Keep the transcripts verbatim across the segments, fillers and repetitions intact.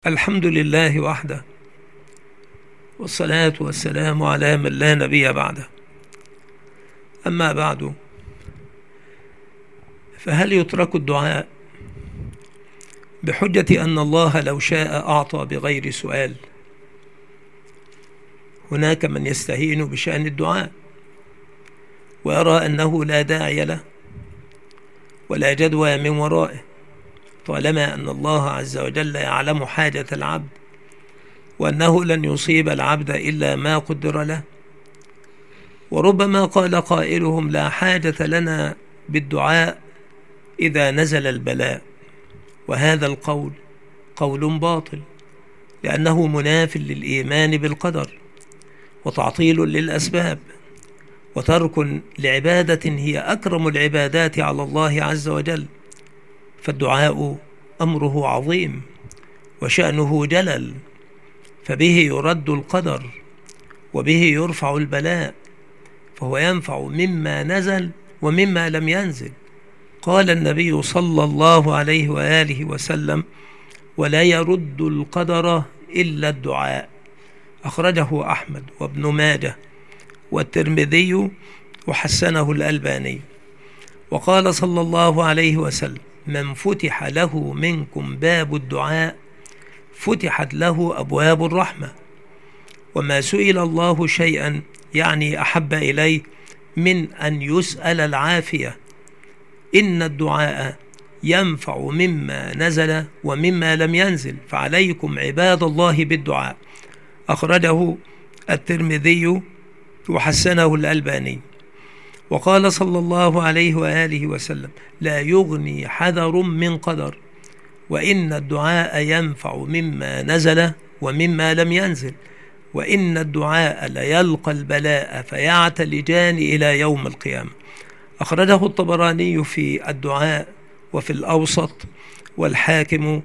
الحمد لله وحده، والصلاة والسلام على من لا نبي بعده. أما بعد، فهل يترك الدعاء بحجة أن الله لو شاء أعطى بغير سؤال؟ هناك من يستهين بشأن الدعاء ويرى أنه لا داعي له ولا جدوى من ورائه، طالما أن الله عز وجل يعلم حاجة العبد، وأنه لن يصيب العبد إلا ما قدر له. وربما قال قائلهم: لا حاجة لنا بالدعاء إذا نزل البلاء. وهذا القول قول باطل، لأنه مناف للإيمان بالقدر، وتعطيل للأسباب، وترك لعبادة هي أكرم العبادات على الله عز وجل. فالدعاء أمره عظيم وشأنه جلل، فبه يرد القدر وبه يرفع البلاء، فهو ينفع مما نزل ومما لم ينزل. قال النبي صلى الله عليه وآله وسلم: ولا يرد القدر إلا الدعاء. أخرجه أحمد وابن ماجه والترمذي وحسنه الألباني. وقال صلى الله عليه وسلم: من فتح له منكم باب الدعاء فتحت له أبواب الرحمة. وما سئل الله شيئا يعني أحب إليه من أن يسأل العافية. إن الدعاء ينفع مما نزل ومما لم ينزل، فعليكم عباد الله بالدعاء. أخرجه الترمذي وحسنه الألباني. وقال صلى الله عليه وآله وسلم: لا يغني حذر من قدر، وإن الدعاء ينفع مما نزل ومما لم ينزل، وإن الدعاء ليلقى البلاء فيعتلجان إلى يوم القيامة. أخرجه الطبراني في الدعاء وفي الأوسط والحاكم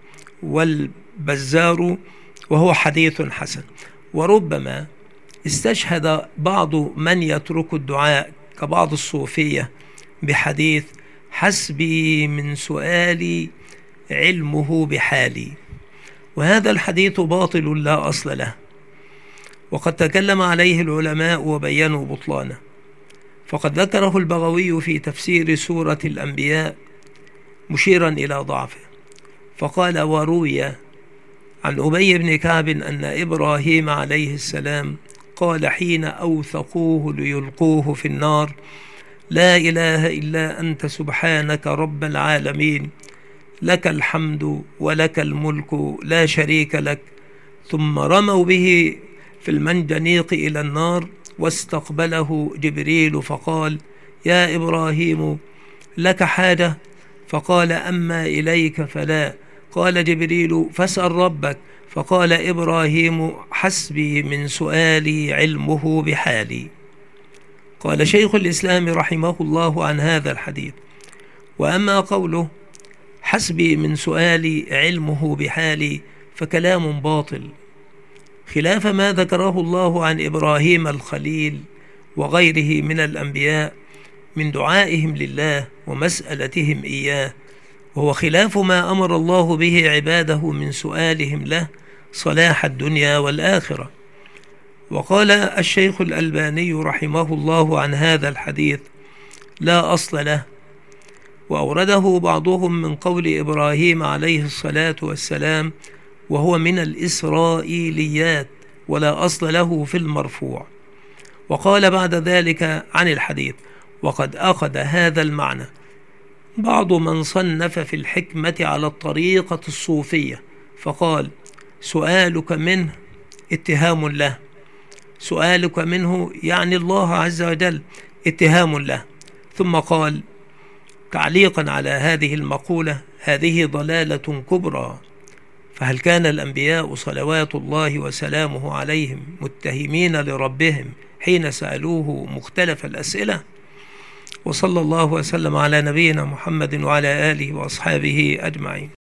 والبزار، وهو حديث حسن. وربما استشهد بعض من يترك الدعاء كبعض الصوفية بحديث: حسبي من سؤالي علمه بحالي. وهذا الحديث باطل لا أصل له، وقد تكلم عليه العلماء وبينوا بطلانه. فقد ذكره البغوي في تفسير سورة الأنبياء مشيرا إلى ضعفه، فقال: وروي عن أبي بن كعب أن إبراهيم عليه السلام قال حين أوثقوه ليلقوه في النار: لا إله إلا أنت سبحانك رب العالمين، لك الحمد ولك الملك لا شريك لك. ثم رموا به في المنجنيق إلى النار، واستقبله جبريل فقال: يا إبراهيم لك حاجة؟ فقال: أما إليك فلا. قال جبريل: فاسأل ربك. فقال إبراهيم: حسبي من سؤالي علمه بحالي. قال شيخ الإسلام رحمه الله عن هذا الحديث: وأما قوله حسبي من سؤالي علمه بحالي فكلام باطل، خلاف ما ذكره الله عن إبراهيم الخليل وغيره من الأنبياء من دعائهم لله ومسألتهم إياه، وهو خلاف ما أمر الله به عباده من سؤالهم له صلاح الدنيا والآخرة. وقال الشيخ الألباني رحمه الله عن هذا الحديث: لا أصل له، وأورده بعضهم من قول إبراهيم عليه الصلاة والسلام، وهو من الإسرائيليات ولا أصل له في المرفوع. وقال بعد ذلك عن الحديث: وقد أخذ هذا المعنى بعض من صنف في الحكمة على الطريقة الصوفية، فقال: سؤالك منه اتهام له، سؤالك منه يعني الله عز وجل اتهام له. ثم قال تعليقا على هذه المقولة: هذه ضلالة كبرى. فهل كان الأنبياء صلوات الله وسلامه عليهم متهمين لربهم حين سألوه مختلف الأسئلة؟ وصلى الله وسلم على نبينا محمد وعلى آله وأصحابه أجمعين.